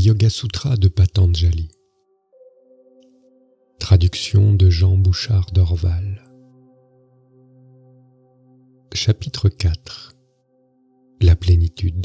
Yoga Sutras de Patanjali. Traduction de Jean Bouchard d'Orval. Chapitre 4. La plénitude.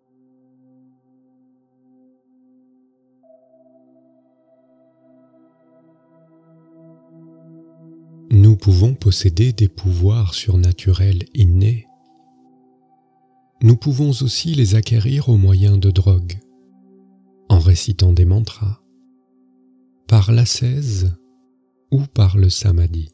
Nous pouvons posséder des pouvoirs surnaturels innés. Nous pouvons aussi les acquérir au moyen de drogues, en récitant des mantras, par l'ascèse ou par le samadhi.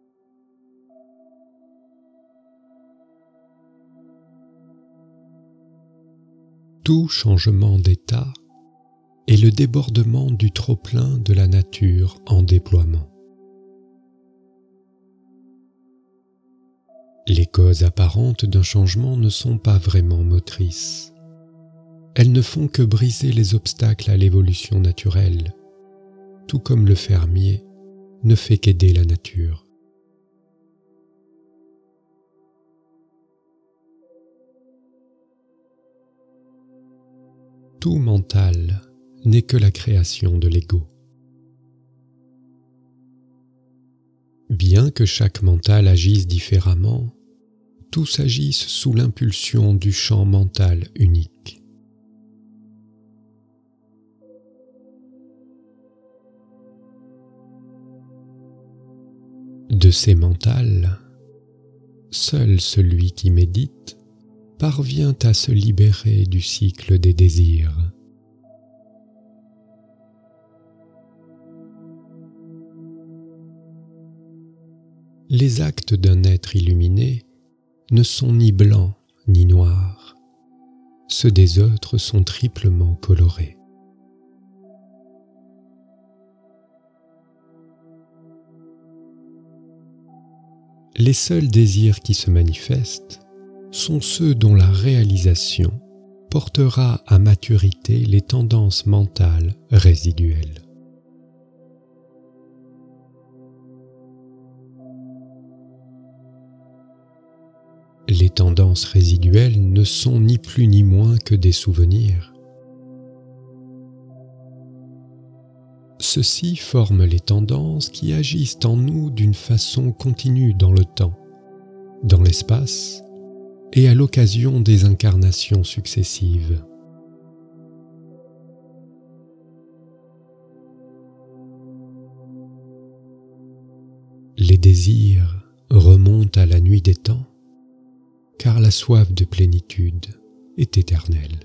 Tout changement d'état est le débordement du trop-plein de la nature en déploiement. Les causes apparentes d'un changement ne sont pas vraiment motrices. Elles ne font que briser les obstacles à l'évolution naturelle, tout comme le fermier ne fait qu'aider la nature. Tout mental n'est que la création de l'ego. Bien que chaque mental agisse différemment, tous agissent sous l'impulsion du champ mental unique. De ces mentals, seul celui qui médite parvient à se libérer du cycle des désirs. Les actes d'un être illuminé ne sont ni blancs ni noirs. Ceux des autres sont triplement colorés. Les seuls désirs qui se manifestent sont ceux dont la réalisation portera à maturité les tendances mentales résiduelles. Les tendances résiduelles ne sont ni plus ni moins que des souvenirs. Ceux-ci forment les tendances qui agissent en nous d'une façon continue dans le temps, dans l'espace et à l'occasion des incarnations successives. Les désirs remontent à la nuit des temps, car la soif de plénitude est éternelle.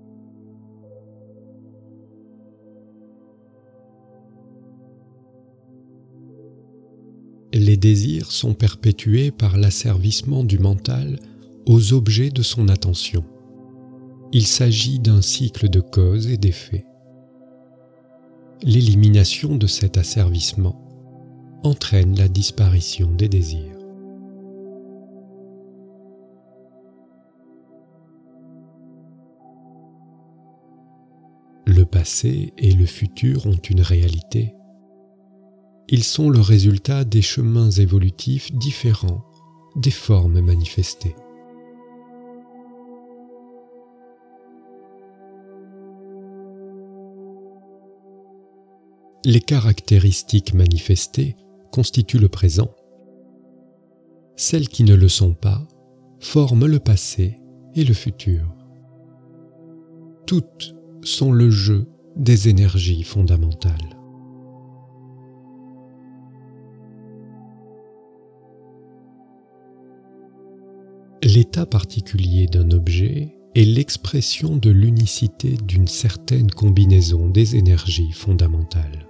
Les désirs sont perpétués par l'asservissement du mental aux objets de son attention. Il s'agit d'un cycle de causes et d'effets. L'élimination de cet asservissement entraîne la disparition des désirs. Le passé et le futur ont une réalité. Ils sont le résultat des chemins évolutifs différents des formes manifestées. Les caractéristiques manifestées constituent le présent. Celles qui ne le sont pas forment le passé et le futur. Toutes sont le jeu des énergies fondamentales. L'état particulier d'un objet est l'expression de l'unicité d'une certaine combinaison des énergies fondamentales.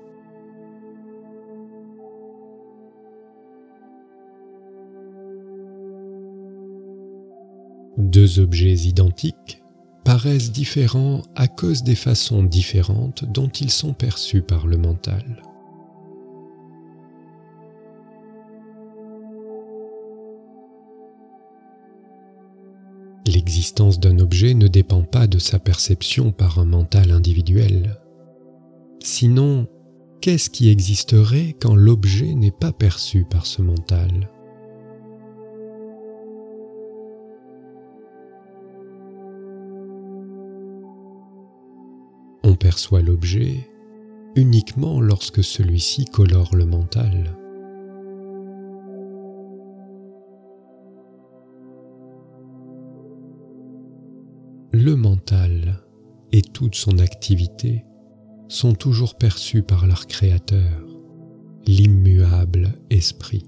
Deux objets identiques paraissent différents à cause des façons différentes dont ils sont perçus par le mental. L'existence d'un objet ne dépend pas de sa perception par un mental individuel. Sinon, qu'est-ce qui existerait quand l'objet n'est pas perçu par ce mental ? On perçoit l'objet uniquement lorsque celui-ci colore le mental. Le mental et toute son activité sont toujours perçus par leur créateur, l'immuable esprit.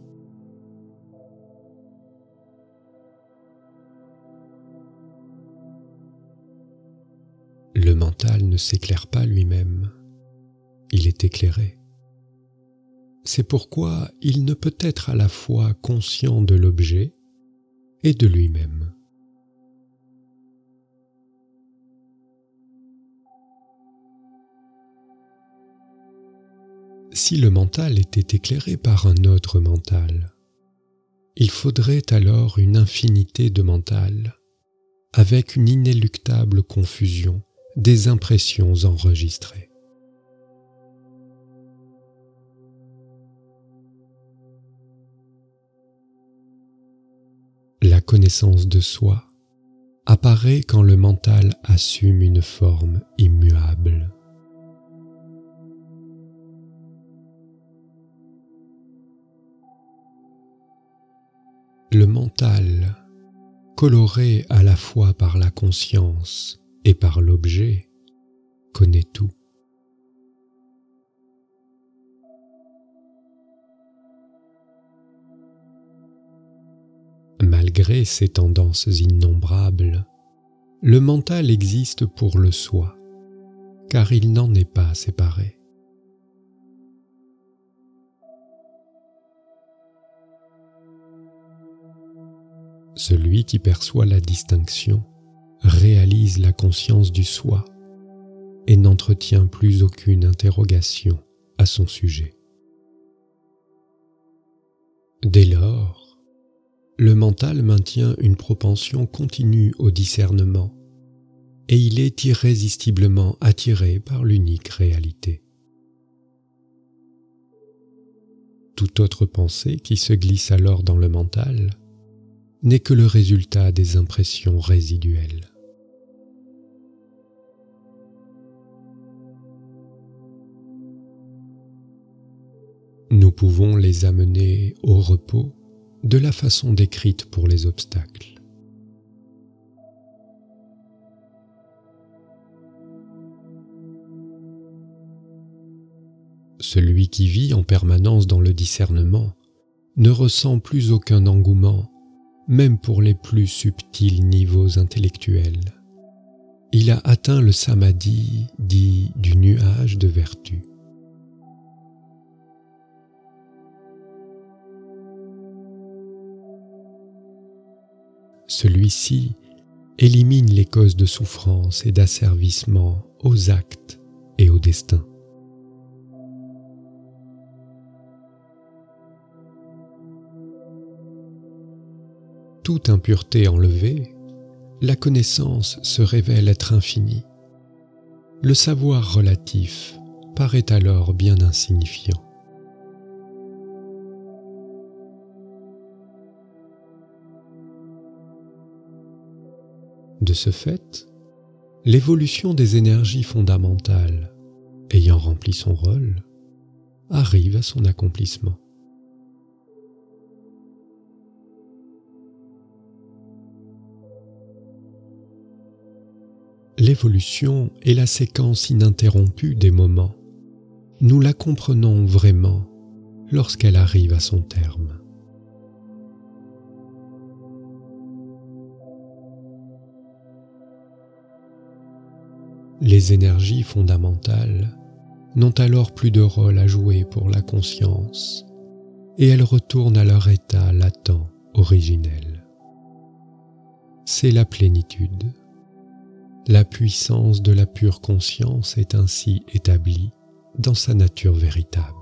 Le mental ne s'éclaire pas lui-même, il est éclairé. C'est pourquoi il ne peut être à la fois conscient de l'objet et de lui-même. Si le mental était éclairé par un autre mental, il faudrait alors une infinité de mental, avec une inéluctable confusion des impressions enregistrées. La connaissance de soi apparaît quand le mental assume une forme immuable. Le mental, coloré à la fois par la conscience et par l'objet, connaît tout. Malgré ces tendances innombrables, le mental existe pour le soi, car il n'en est pas séparé. Celui qui perçoit la distinction réalise la conscience du soi et n'entretient plus aucune interrogation à son sujet. Dès lors, le mental maintient une propension continue au discernement et il est irrésistiblement attiré par l'unique réalité. Toute autre pensée qui se glisse alors dans le mental n'est que le résultat des impressions résiduelles. Nous pouvons les amener au repos de la façon décrite pour les obstacles. Celui qui vit en permanence dans le discernement ne ressent plus aucun engouement, même pour les plus subtils niveaux intellectuels. Il a atteint le samadhi dit du nuage de vertu. Celui-ci élimine les causes de souffrance et d'asservissement aux actes et au destin. Toute impureté enlevée, la connaissance se révèle être infinie. Le savoir relatif paraît alors bien insignifiant. De ce fait, l'évolution des énergies fondamentales, ayant rempli son rôle, arrive à son accomplissement. L'évolution est la séquence ininterrompue des moments. Nous la comprenons vraiment lorsqu'elle arrive à son terme. Les énergies fondamentales n'ont alors plus de rôle à jouer pour la conscience et elles retournent à leur état latent, originel. C'est la plénitude. La puissance de la pure conscience est ainsi établie dans sa nature véritable.